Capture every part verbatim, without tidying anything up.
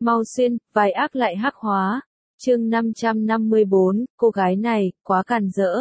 Mau xuyên, vai ác lại hắc hóa. Chương năm trăm năm mươi bốn, cô gái này, quá càn rỡ.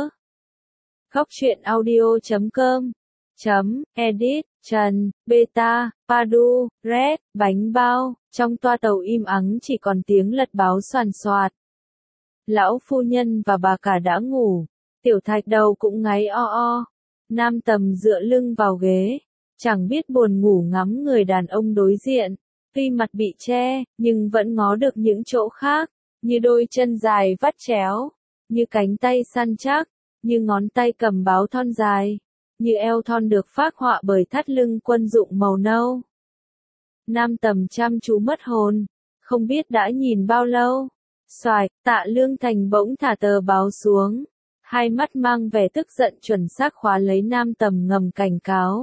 Góc truyện audio chấm com chấm edit Trần, Beta, Padu, Red, bánh bao, trong toa tàu im ắng chỉ còn tiếng lật báo soàn soạt. Lão phu nhân và bà cả đã ngủ, tiểu thạch đầu cũng ngáy o o. Nam Tầm dựa lưng vào ghế, chẳng biết buồn ngủ ngắm người đàn ông đối diện. Tuy mặt bị che, nhưng vẫn ngó được những chỗ khác, như đôi chân dài vắt chéo, như cánh tay săn chắc, như ngón tay cầm báo thon dài, như eo thon được phác họa bởi thắt lưng quân dụng màu nâu. Nam Tầm chăm chú mất hồn, không biết đã nhìn bao lâu. Xoài, Tạ Lương Thành bỗng thả tờ báo xuống, hai mắt mang vẻ tức giận chuẩn xác khóa lấy Nam Tầm ngầm cảnh cáo.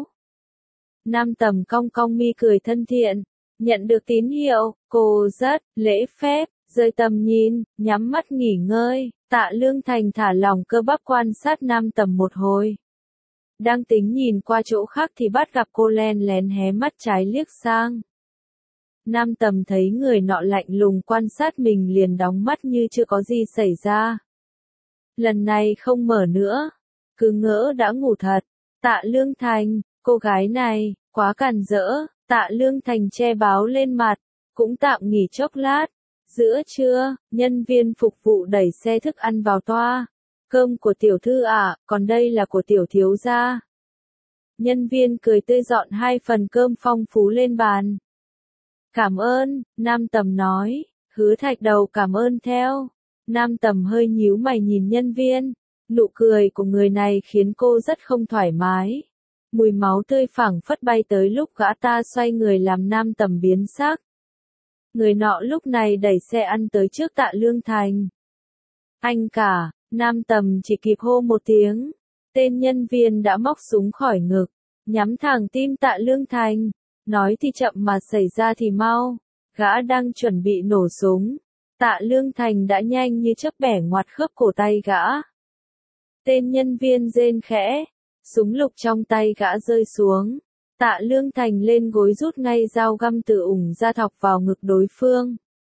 Nam Tầm cong cong mi cười thân thiện, nhận được tín hiệu, cô rất lễ phép, rời tầm nhìn, nhắm mắt nghỉ ngơi. Tạ Lương Thành thả lỏng cơ bắp quan sát Nam Tầm một hồi. Đang tính nhìn qua chỗ khác thì bắt gặp cô len lén hé mắt trái liếc sang. Nam Tầm thấy người nọ lạnh lùng quan sát mình liền đóng mắt như chưa có gì xảy ra. Lần này không mở nữa, cứ ngỡ đã ngủ thật. Tạ Lương Thành, cô gái này, quá càn rỡ. Tạ Lương Thành che báo lên mặt, cũng tạm nghỉ chốc lát. Giữa trưa, nhân viên phục vụ đẩy xe thức ăn vào toa. Cơm của tiểu thư ạ, à, còn đây là của tiểu thiếu gia. Nhân viên cười tươi dọn hai phần cơm phong phú lên bàn. Cảm ơn, Nam Tầm nói. Hứa Thạch Đầu cảm ơn theo. Nam Tầm hơi nhíu mày nhìn nhân viên. Nụ cười của người này khiến cô rất không thoải mái. Mùi máu tươi phảng phất bay tới lúc gã ta xoay người làm Nam Tầm biến sắc. Người nọ lúc này đẩy xe ăn tới trước Tạ Lương Thành. Anh cả, Nam Tầm chỉ kịp hô một tiếng. Tên nhân viên đã móc súng khỏi ngực, nhắm thẳng tim Tạ Lương Thành. Nói thì chậm mà xảy ra thì mau. Gã đang chuẩn bị nổ súng. Tạ Lương Thành đã nhanh như chớp bẻ ngoặt khớp cổ tay gã. Tên nhân viên rên khẽ. Súng lục trong tay gã rơi xuống. Tạ Lương Thành lên gối rút ngay dao găm từ ủng ra thọc vào ngực đối phương.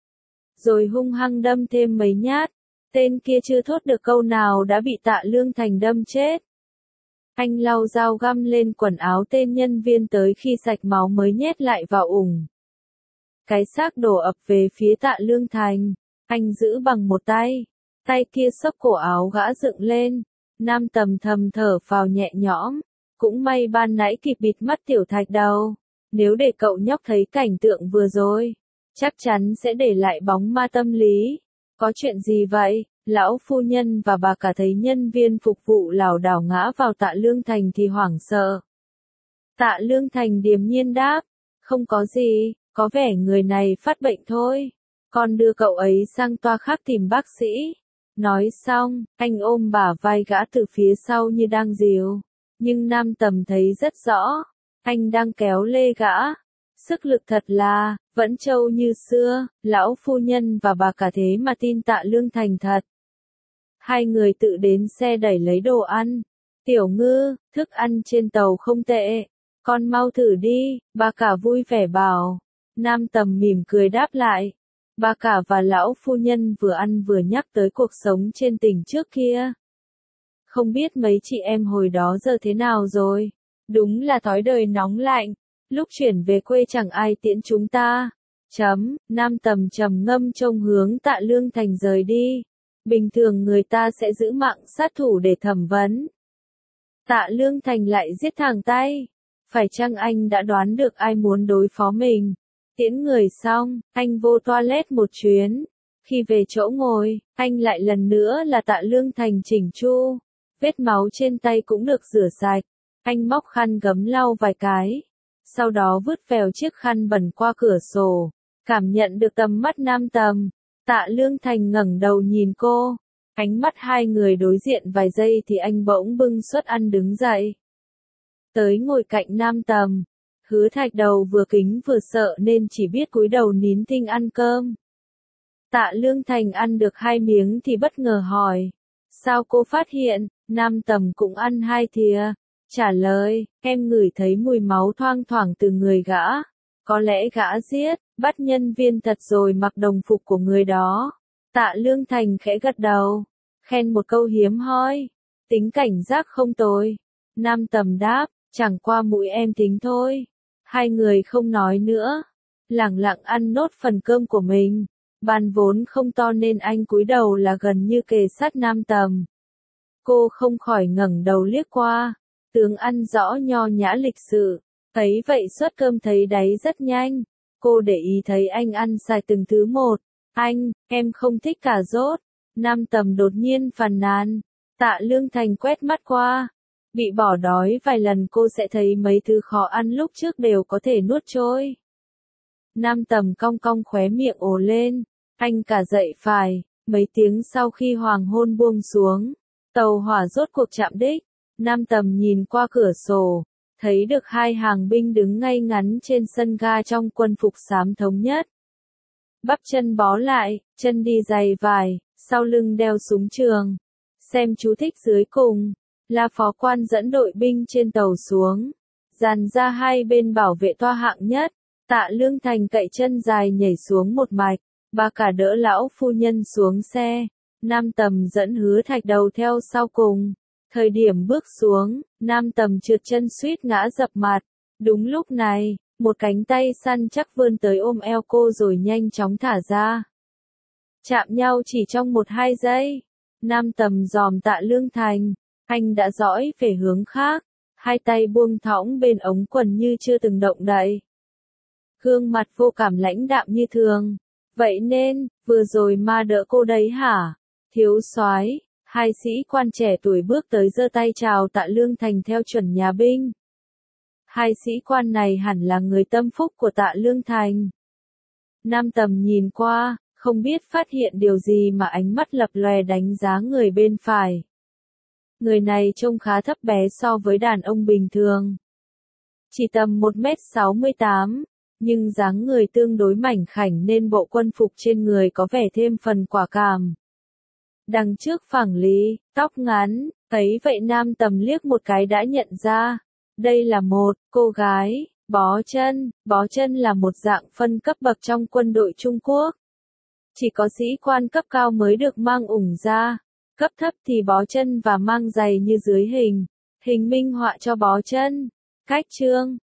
Rồi hung hăng đâm thêm mấy nhát. Tên kia chưa thốt được câu nào đã bị Tạ Lương Thành đâm chết. Anh lau dao găm lên quần áo tên nhân viên tới khi sạch máu mới nhét lại vào ủng. Cái xác đổ ập về phía Tạ Lương Thành. Anh giữ bằng một tay. Tay kia xốc cổ áo gã dựng lên. Nam Tầm thầm thở phào nhẹ nhõm. Cũng may ban nãy kịp bịt mắt tiểu Thạch Đầu. Nếu để cậu nhóc thấy cảnh tượng vừa rồi, chắc chắn sẽ để lại bóng ma tâm lý. Có chuyện gì vậy? Lão phu nhân và bà cả thấy nhân viên phục vụ lảo đảo ngã vào Tạ Lương Thành thì hoảng sợ. Tạ Lương Thành điềm nhiên đáp. Không có gì, có vẻ người này phát bệnh thôi. Con đưa cậu ấy sang toa khác tìm bác sĩ. Nói xong, anh ôm bả vai gã từ phía sau như đang dìu. Nhưng Nam Tầm thấy rất rõ. Anh đang kéo lê gã. Sức lực thật là, vẫn trâu như xưa. Lão phu nhân và bà cả thế mà tin Tạ Lương Thành thật. Hai người tự đến xe đẩy lấy đồ ăn. Tiểu Ngư, thức ăn trên tàu không tệ. Con mau thử đi, bà cả vui vẻ bảo. Nam Tầm mỉm cười đáp lại. Bà cả và lão phu nhân vừa ăn vừa nhắc tới cuộc sống trên tỉnh trước kia. Không biết mấy chị em hồi đó giờ thế nào rồi. Đúng là thói đời nóng lạnh. Lúc chuyển về quê chẳng ai tiễn chúng ta. Chấm, Nam Tầm trầm ngâm trông hướng Tạ Lương Thành rời đi. Bình thường người ta sẽ giữ mạng sát thủ để thẩm vấn. Tạ Lương Thành lại giết thẳng tay. Phải chăng anh đã đoán được ai muốn đối phó mình? Tiễn người xong, anh vô toilet một chuyến. Khi về chỗ ngồi, anh lại lần nữa là Tạ Lương Thành chỉnh chu. Vết máu trên tay cũng được rửa sạch. Anh móc khăn gấm lau vài cái. Sau đó vứt vèo chiếc khăn bẩn qua cửa sổ. Cảm nhận được tầm mắt Nam Tầm. Tạ Lương Thành ngẩng đầu nhìn cô. Ánh mắt hai người đối diện vài giây thì anh bỗng bưng suất ăn đứng dậy. Tới ngồi cạnh Nam Tầm. Hứa Thạch Đầu vừa kính vừa sợ nên chỉ biết cúi đầu nín thinh ăn cơm. Tạ Lương Thành ăn được hai miếng thì bất ngờ hỏi. Sao cô phát hiện? Nam Tầm cũng ăn hai thìa. Trả lời, em ngửi thấy mùi máu thoang thoảng từ người gã. Có lẽ gã giết, bắt nhân viên thật rồi mặc đồng phục của người đó. Tạ Lương Thành khẽ gật đầu, khen một câu hiếm hoi. Tính cảnh giác không tồi. Nam Tầm đáp, chẳng qua mũi em tính thôi. Hai người không nói nữa, lẳng lặng ăn nốt phần cơm của mình. Bàn vốn không to nên anh cúi đầu là gần như kề sát Nam Tầm. Cô không khỏi ngẩng đầu liếc qua, tướng ăn rõ nho nhã lịch sự. Thấy vậy suất cơm thấy đáy rất nhanh. Cô để ý thấy anh ăn sạch từng thứ một. Anh, em không thích cà rốt. Nam Tầm đột nhiên phàn nàn. Tạ Lương Thành quét mắt qua. Bị bỏ đói vài lần cô sẽ thấy mấy thứ khó ăn lúc trước đều có thể nuốt trôi. Nam Tầm cong cong khóe miệng ồ lên. Anh cả dậy phải. Mấy tiếng sau khi hoàng hôn buông xuống, tàu hỏa rốt cuộc chạm đích. Nam Tầm nhìn qua cửa sổ, thấy được hai hàng binh đứng ngay ngắn trên sân ga trong quân phục xám thống nhất. Bắp chân bó lại, chân đi giày vải, sau lưng đeo súng trường. Xem chú thích dưới cùng, là phó quan dẫn đội binh trên tàu xuống. Dàn ra hai bên bảo vệ toa hạng nhất. Tạ Lương Thành cậy chân dài nhảy xuống một mạch, bà cả đỡ lão phu nhân xuống xe. Nam Tầm dẫn Hứa Thạch Đầu theo sau cùng. Thời điểm bước xuống, Nam Tầm trượt chân suýt ngã dập mặt. Đúng lúc này, một cánh tay săn chắc vươn tới ôm eo cô rồi nhanh chóng thả ra. Chạm nhau chỉ trong một hai giây. Nam Tầm dòm Tạ Lương Thành, anh đã dõi về hướng khác, hai tay buông thõng bên ống quần như chưa từng động đậy. Gương mặt vô cảm lãnh đạm như thường. Vậy nên, vừa rồi ma đỡ cô đấy hả? Thiếu soái. Hai sĩ quan trẻ tuổi bước tới giơ tay chào Tạ Lương Thành theo chuẩn nhà binh. Hai sĩ quan này hẳn là người tâm phúc của Tạ Lương Thành. Nam Tầm nhìn qua, không biết phát hiện điều gì mà ánh mắt lập lòe đánh giá người bên phải. Người này trông khá thấp bé so với đàn ông bình thường. Chỉ tầm một mét sáu mươi tám, nhưng dáng người tương đối mảnh khảnh nên bộ quân phục trên người có vẻ thêm phần quả cảm. Đằng trước phẳng lý, tóc ngắn, thấy vậy Nam Tầm liếc một cái đã nhận ra. Đây là một cô gái, bó chân. Bó chân là một dạng phân cấp bậc trong quân đội Trung Quốc. Chỉ có sĩ quan cấp cao mới được mang ủng ra. Cấp thấp thì bó chân và mang giày như dưới hình. Hình minh họa cho bó chân. Cách chương